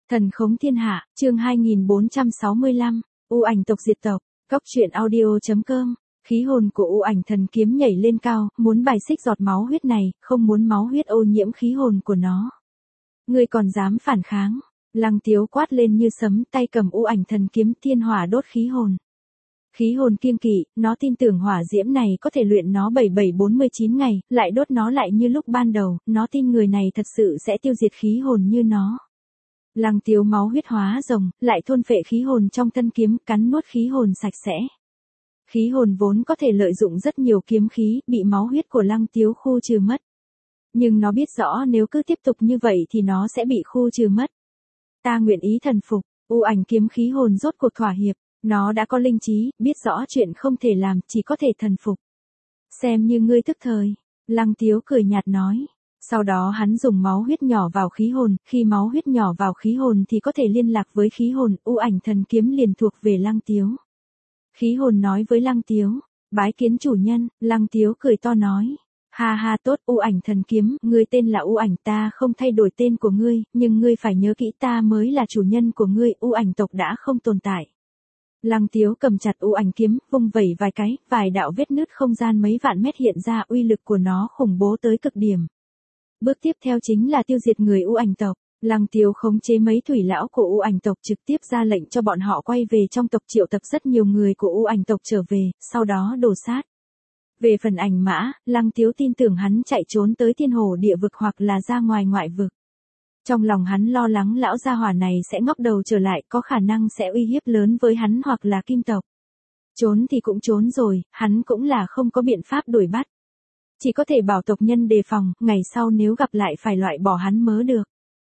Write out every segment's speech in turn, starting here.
Thần khống thiên hạ, chương 2465, U ảnh tộc diệt tộc, Cóc truyện audio.com. Khí hồn của U ảnh thần kiếm nhảy lên cao, muốn bài xích giọt máu huyết này, không muốn máu huyết ô nhiễm khí hồn của nó. Ngươi còn dám phản kháng? Lăng Tiếu quát lên như sấm, tay cầm U ảnh thần kiếm thiên hỏa đốt khí hồn. Khí hồn kiêng kỵ, nó tin tưởng hỏa diễm này có thể luyện nó 7749 ngày, lại đốt nó lại như lúc ban đầu, nó tin người này thật sự sẽ tiêu diệt khí hồn như nó. Lăng Tiếu máu huyết hóa rồng, lại thôn phệ khí hồn trong thân kiếm, cắn nuốt khí hồn sạch sẽ. Khí hồn vốn có thể lợi dụng rất nhiều kiếm khí, bị máu huyết của Lăng Tiếu khu trừ mất. Nhưng nó biết rõ nếu cứ tiếp tục như vậy thì nó sẽ bị khu trừ mất. Ta nguyện ý thần phục, U ảnh kiếm khí hồn rốt cuộc thỏa hiệp, nó đã có linh trí, biết rõ chuyện không thể làm, chỉ có thể thần phục. Xem như ngươi tức thời, Lăng Tiếu cười nhạt nói. Sau đó hắn dùng máu huyết nhỏ vào khí hồn, khi máu huyết nhỏ vào khí hồn thì có thể liên lạc với khí hồn, U ảnh thần kiếm liền thuộc về Lăng Tiếu. Khí hồn nói với Lăng Tiếu, bái kiến chủ nhân, Lăng Tiếu cười to nói. Ha ha tốt, U ảnh thần kiếm, ngươi tên là U ảnh, ta không thay đổi tên của ngươi, nhưng ngươi phải nhớ kỹ ta mới là chủ nhân của ngươi, U ảnh tộc đã không tồn tại. Lăng Tiếu cầm chặt U ảnh kiếm, vung vẩy vài cái, vài đạo vết nứt không gian mấy vạn mét hiện ra, uy lực của nó khủng bố tới cực điểm. Bước tiếp theo chính là tiêu diệt người U ảnh tộc. Lăng Tiếu khống chế mấy thủy lão của U ảnh tộc trực tiếp ra lệnh cho bọn họ quay về trong tộc, triệu tập rất nhiều người của U ảnh tộc trở về, sau đó đổ sát. Về phần Ảnh Mã, Lăng Tiếu tin tưởng hắn chạy trốn tới thiên hồ địa vực hoặc là ra ngoài ngoại vực. Trong lòng hắn lo lắng lão gia hỏa này sẽ ngóc đầu trở lại, có khả năng sẽ uy hiếp lớn với hắn hoặc là Kim tộc. Trốn thì cũng trốn rồi, hắn cũng là không có biện pháp đuổi bắt. Chỉ có thể bảo tộc nhân đề phòng, ngày sau nếu gặp lại phải loại bỏ hắn mới được.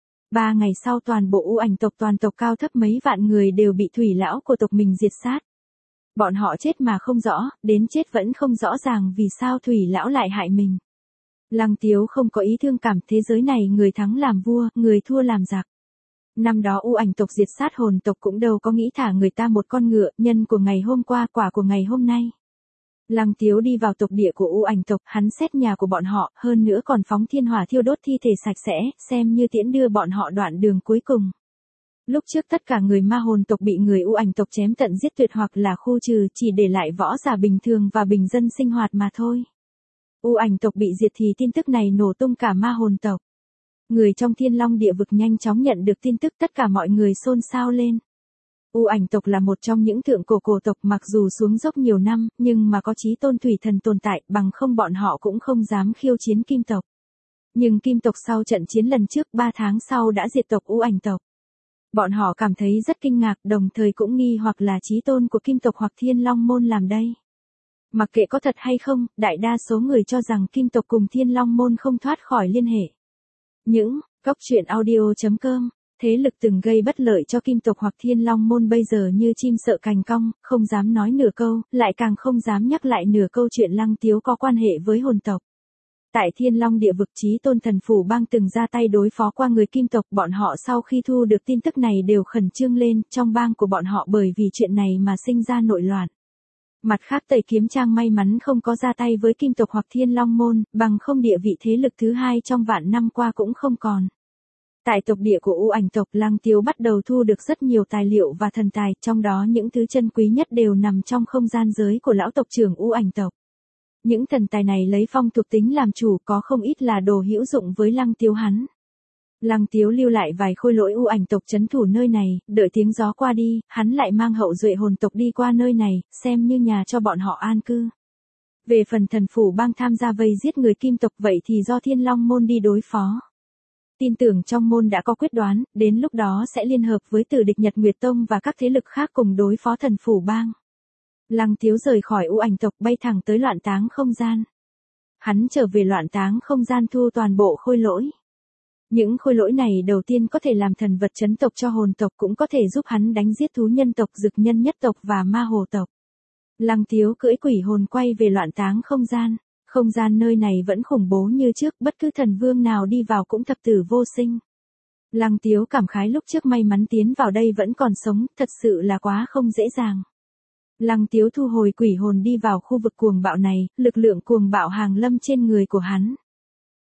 3 ngày sau toàn bộ U ảnh tộc toàn tộc cao thấp mấy vạn người đều bị thủy lão của tộc mình diệt sát. Bọn họ chết mà không rõ, đến chết vẫn không rõ ràng vì sao thủy lão lại hại mình. Lăng Tiếu không có ý thương cảm, thế giới này người thắng làm vua, người thua làm giặc. Năm đó U ảnh tộc diệt sát hồn tộc cũng đâu có nghĩ thả người ta một con ngựa, nhân của ngày hôm qua quả của ngày hôm nay. Lăng Tiếu đi vào tộc địa của U ảnh tộc, hắn xét nhà của bọn họ, hơn nữa còn phóng thiên hỏa thiêu đốt thi thể sạch sẽ, xem như tiễn đưa bọn họ đoạn đường cuối cùng. Lúc trước tất cả người ma hồn tộc bị người U ảnh tộc chém tận giết tuyệt hoặc là khu trừ, chỉ để lại võ giả bình thường và bình dân sinh hoạt mà thôi. U ảnh tộc bị diệt thì tin tức này nổ tung cả ma hồn tộc. Người trong Thiên Long địa vực nhanh chóng nhận được tin tức, tất cả mọi người xôn xao lên. U ảnh tộc là một trong những thượng cổ tộc, mặc dù xuống dốc nhiều năm, nhưng mà có chí tôn thủy thần tồn tại, bằng không bọn họ cũng không dám khiêu chiến Kim tộc. Nhưng Kim tộc sau trận chiến lần trước 3 tháng sau đã diệt tộc U ảnh tộc. Bọn họ cảm thấy rất kinh ngạc, đồng thời cũng nghi hoặc là chí tôn của Kim tộc hoặc Thiên Long môn làm đây. Mặc kệ có thật hay không, đại đa số người cho rằng Kim tộc cùng Thiên Long môn không thoát khỏi liên hệ. Những Cóc truyện audio.com. Thế lực từng gây bất lợi cho Kim tộc hoặc Thiên Long môn bây giờ như chim sợ cành cong, không dám nói nửa câu, lại càng không dám nhắc lại nửa câu chuyện Lăng Tiếu có quan hệ với hồn tộc. Tại Thiên Long địa vực, chí tôn thần phủ bang từng ra tay đối phó qua người Kim tộc, bọn họ sau khi thu được tin tức này đều khẩn trương lên, trong bang của bọn họ bởi vì chuyện này mà sinh ra nội loạn. Mặt khác Tây Kiếm Trang may mắn không có ra tay với Kim tộc hoặc Thiên Long môn, bằng không địa vị thế lực thứ hai trong vạn năm qua cũng không còn. Tại tộc địa của U ảnh tộc, Lăng Tiếu bắt đầu thu được rất nhiều tài liệu và thần tài, trong đó những thứ chân quý nhất đều nằm trong không gian giới của lão tộc trưởng U ảnh tộc. Những thần tài này lấy phong thuộc tính làm chủ, có không ít là đồ hữu dụng với Lăng Tiếu hắn. Lăng Tiếu lưu lại vài khôi lỗi U ảnh tộc trấn thủ nơi này, đợi tiếng gió qua đi, hắn lại mang hậu duệ hồn tộc đi qua nơi này, xem như nhà cho bọn họ an cư. Về phần thần phủ bang tham gia vây giết người Kim tộc, vậy thì do Thiên Long môn đi đối phó. Tin tưởng trong môn đã có quyết đoán, đến lúc đó sẽ liên hợp với Tử Địch Nhật Nguyệt Tông và các thế lực khác cùng đối phó thần phủ bang. Lăng Tiếu rời khỏi U ảnh tộc, bay thẳng tới loạn táng không gian. Hắn trở về loạn táng không gian thu toàn bộ khôi lỗi. Những khôi lỗi này đầu tiên có thể làm thần vật trấn tộc cho hồn tộc, cũng có thể giúp hắn đánh giết thú nhân tộc, dực nhân nhất tộc và ma hồ tộc. Lăng Tiếu cưỡi quỷ hồn quay về loạn táng không gian. Không gian nơi này vẫn khủng bố như trước, bất cứ thần vương nào đi vào cũng thập tử vô sinh. Lăng Tiếu cảm khái lúc trước may mắn tiến vào đây vẫn còn sống, thật sự là quá không dễ dàng. Lăng Tiếu thu hồi quỷ hồn đi vào khu vực cuồng bạo này, lực lượng cuồng bạo hàng lâm trên người của hắn.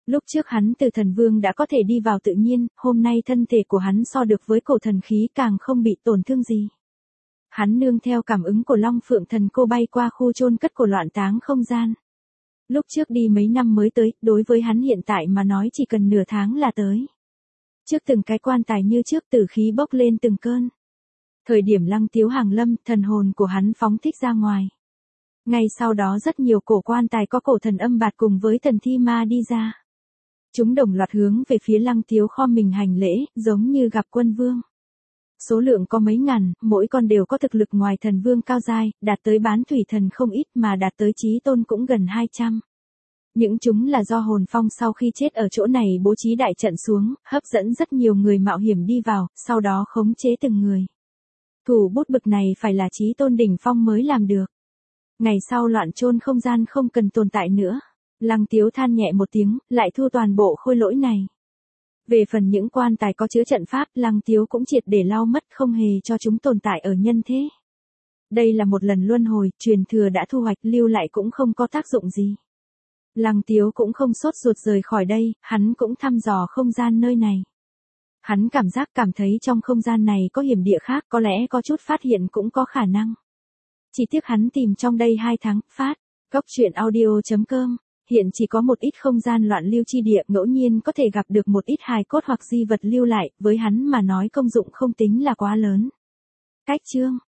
Lúc trước hắn từ thần vương đã có thể đi vào tự nhiên, hôm nay thân thể của hắn so được với cổ thần khí càng không bị tổn thương gì. Hắn nương theo cảm ứng của Long Phượng Thần Cô bay qua khu chôn cất của loạn táng không gian. Lúc trước đi mấy năm mới tới, đối với hắn hiện tại mà nói chỉ cần nửa tháng là tới. Trước từng cái quan tài như trước tử khí bốc lên từng cơn. Thời điểm Lăng Tiếu hàng lâm, thần hồn của hắn phóng thích ra ngoài. Ngay sau đó rất nhiều cổ quan tài có cổ thần âm bạt cùng với thần thi ma đi ra. Chúng đồng loạt hướng về phía Lăng Tiếu khom mình hành lễ, giống như gặp quân vương. Số lượng có mấy ngàn, mỗi con đều có thực lực ngoài thần vương cao giai, đạt tới bán thủy thần không ít mà đạt tới chí tôn cũng gần 200. Những chúng là do hồn phong sau khi chết ở chỗ này bố trí đại trận xuống, hấp dẫn rất nhiều người mạo hiểm đi vào, sau đó khống chế từng người. Thủ bút bực này phải là chí tôn đỉnh phong mới làm được. Ngày sau loạn chôn không gian không cần tồn tại nữa. Lăng Tiếu than nhẹ một tiếng, lại thu toàn bộ khôi lỗi này. Về phần những quan tài có chứa trận pháp, Lăng Tiếu cũng triệt để lau mất không hề cho chúng tồn tại ở nhân thế. Đây là một lần luân hồi, truyền thừa đã thu hoạch lưu lại cũng không có tác dụng gì. Lăng Tiếu cũng không sốt ruột rời khỏi đây, hắn cũng thăm dò không gian nơi này. Hắn cảm thấy trong không gian này có hiểm địa khác, có lẽ có chút phát hiện cũng có khả năng. Chỉ tiếc hắn tìm trong đây 2 tháng, phát. Goctruyện.audio.com. Hiện chỉ có một ít không gian loạn lưu chi địa, ngẫu nhiên có thể gặp được một ít hài cốt hoặc di vật lưu lại, với hắn mà nói công dụng không tính là quá lớn. Cách chương